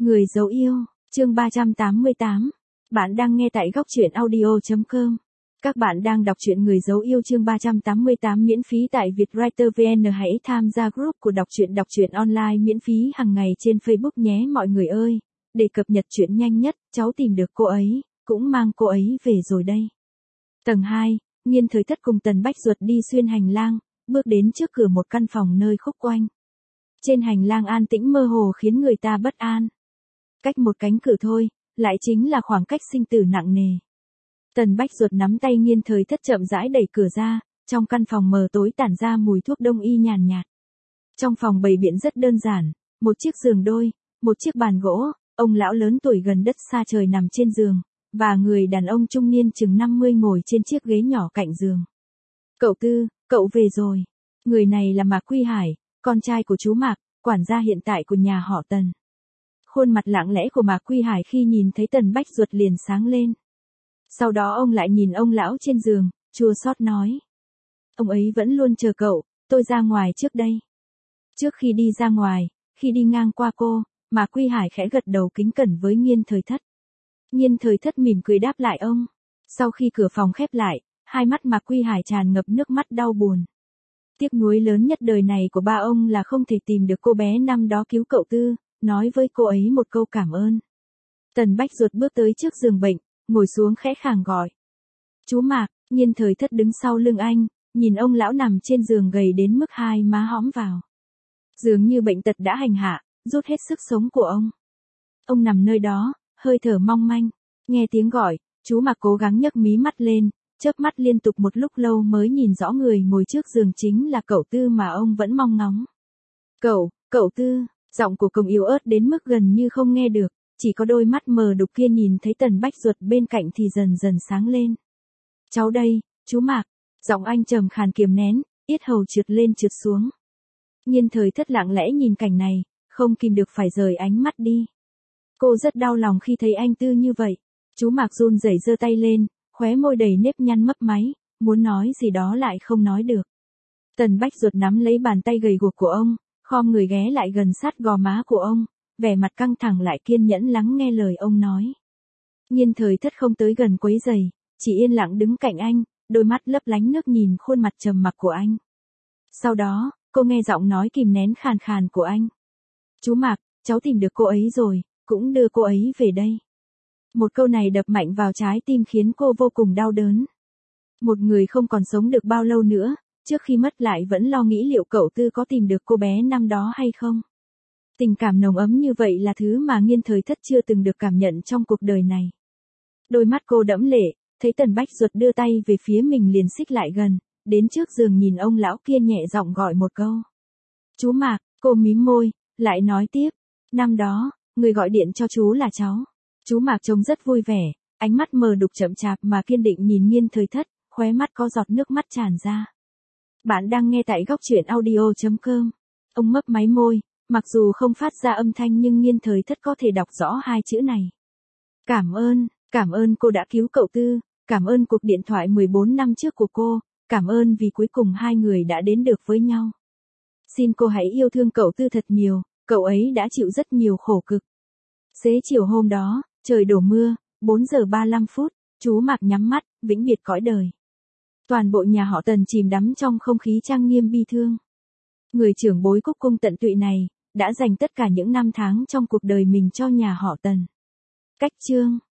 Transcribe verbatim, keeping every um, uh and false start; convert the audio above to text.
Người dấu yêu, chương ba trăm tám mươi tám. Bạn đang nghe tại góc truyện audio chấm com. Các bạn đang đọc truyện Người dấu yêu chương ba trăm tám mươi tám miễn phí tại Vietwriter vê en. Hãy tham gia group của đọc truyện đọc truyện online miễn phí hàng ngày trên Facebook nhé mọi người ơi. Để cập nhật chuyện nhanh nhất, cháu tìm được cô ấy, cũng mang cô ấy về rồi đây. Tầng hai, Nghiên Thời Thất cùng Tần Bách Duật đi xuyên hành lang, bước đến trước cửa một căn phòng nơi khúc quanh. Trên hành lang an tĩnh mơ hồ khiến người ta bất an. Cách một cánh cửa thôi, lại chính là khoảng cách sinh tử nặng nề. Tần Bách Duật nắm tay Nghiên Thời Thất chậm rãi đẩy cửa ra, trong căn phòng mờ tối tản ra mùi thuốc đông y nhàn nhạt. Trong phòng bày biện rất đơn giản, một chiếc giường đôi, một chiếc bàn gỗ, ông lão lớn tuổi gần đất xa trời nằm trên giường, và người đàn ông trung niên chừng năm mươi ngồi trên chiếc ghế nhỏ cạnh giường. Cậu Tư, cậu về rồi. Người này là Mạc Quy Hải, con trai của chú Mạc, quản gia hiện tại của nhà họ Tần. Khuôn mặt lặng lẽ của Mạc Quy Hải khi nhìn thấy Tần Bách Duật liền sáng lên. Sau đó ông lại nhìn ông lão trên giường, chua xót nói. Ông ấy vẫn luôn chờ cậu, tôi ra ngoài trước đây. Trước khi đi ra ngoài, khi đi ngang qua cô, Mạc Quy Hải khẽ gật đầu kính cẩn với Nghiên Thời Thất. Nghiên Thời Thất mỉm cười đáp lại ông. Sau khi cửa phòng khép lại, hai mắt Mạc Quy Hải tràn ngập nước mắt đau buồn. Tiếc nuối lớn nhất đời này của ba ông là không thể tìm được cô bé năm đó cứu cậu Tư, nói với cô ấy một câu cảm ơn. Tần Bách Duật bước tới trước giường bệnh, ngồi xuống khẽ khàng gọi. Chú Mạc. Nghiên Thời Thất đứng sau lưng anh, nhìn ông lão nằm trên giường gầy đến mức hai má hõm vào. Dường như bệnh tật đã hành hạ, rút hết sức sống của ông. Ông nằm nơi đó, hơi thở mong manh. Nghe tiếng gọi, chú Mạc cố gắng nhấc mí mắt lên, chớp mắt liên tục một lúc lâu mới nhìn rõ người ngồi trước giường chính là cậu Tư mà ông vẫn mong ngóng. Cậu, cậu Tư, giọng của cậu yếu ớt đến mức gần như không nghe được, chỉ có đôi mắt mờ đục kia nhìn thấy Tần Bách Duật bên cạnh thì dần dần sáng lên. Cháu đây, chú Mạc, giọng anh trầm khàn kiềm nén, yết hầu trượt lên trượt xuống. Nghiên Thời Thất lặng lẽ nhìn cảnh này, không kìm được phải rời ánh mắt đi. Cô rất đau lòng khi thấy anh Tư như vậy. Chú Mạc run rẩy giơ tay lên, khóe môi đầy nếp nhăn mấp máy, muốn nói gì đó lại không nói được. Tần Bách Duật nắm lấy bàn tay gầy guộc của ông, khom người ghé lại gần sát gò má của ông, vẻ mặt căng thẳng lại kiên nhẫn lắng nghe lời ông nói. Nghiên Thời Thất không tới gần quấy rầy, chỉ yên lặng đứng cạnh anh, đôi mắt lấp lánh nước nhìn khuôn mặt trầm mặc của anh. Sau đó, cô nghe giọng nói kìm nén khàn khàn của anh. Chú Mạc, cháu tìm được cô ấy rồi, cũng đưa cô ấy về đây. Một câu này đập mạnh vào trái tim khiến cô vô cùng đau đớn. Một người không còn sống được bao lâu nữa, trước khi mất lại vẫn lo nghĩ liệu cậu Tư có tìm được cô bé năm đó hay không. Tình cảm nồng ấm như vậy là thứ mà Nghiên Thời Thất chưa từng được cảm nhận trong cuộc đời này. Đôi mắt cô đẫm lệ, thấy Tần Bách Duật đưa tay về phía mình liền xích lại gần, đến trước giường nhìn ông lão kia nhẹ giọng gọi một câu. Chú Mạc. Cô mím môi, lại nói tiếp. Năm đó, người gọi điện cho chú là cháu. Chú Mạc trông rất vui vẻ, ánh mắt mờ đục chậm chạp mà kiên định nhìn Nghiên Thời Thất, khóe mắt có giọt nước mắt tràn ra. Bạn đang nghe tại góc truyện audio chấm com. Ông mấp máy môi, mặc dù không phát ra âm thanh nhưng Nghiên Thời Thất có thể đọc rõ hai chữ này. Cảm ơn, cảm ơn cô đã cứu cậu Tư, cảm ơn cuộc điện thoại mười bốn năm trước của cô, cảm ơn vì cuối cùng hai người đã đến được với nhau. Xin cô hãy yêu thương cậu Tư thật nhiều, cậu ấy đã chịu rất nhiều khổ cực. Xế chiều hôm đó, trời đổ mưa, bốn giờ ba mươi lăm phút, chú Mạc nhắm mắt, vĩnh biệt cõi đời. Toàn bộ nhà họ Tần chìm đắm trong không khí trang nghiêm bi thương. Người trưởng bối Cúc Cung tận tụy này, đã dành tất cả những năm tháng trong cuộc đời mình cho nhà họ Tần. Cách chương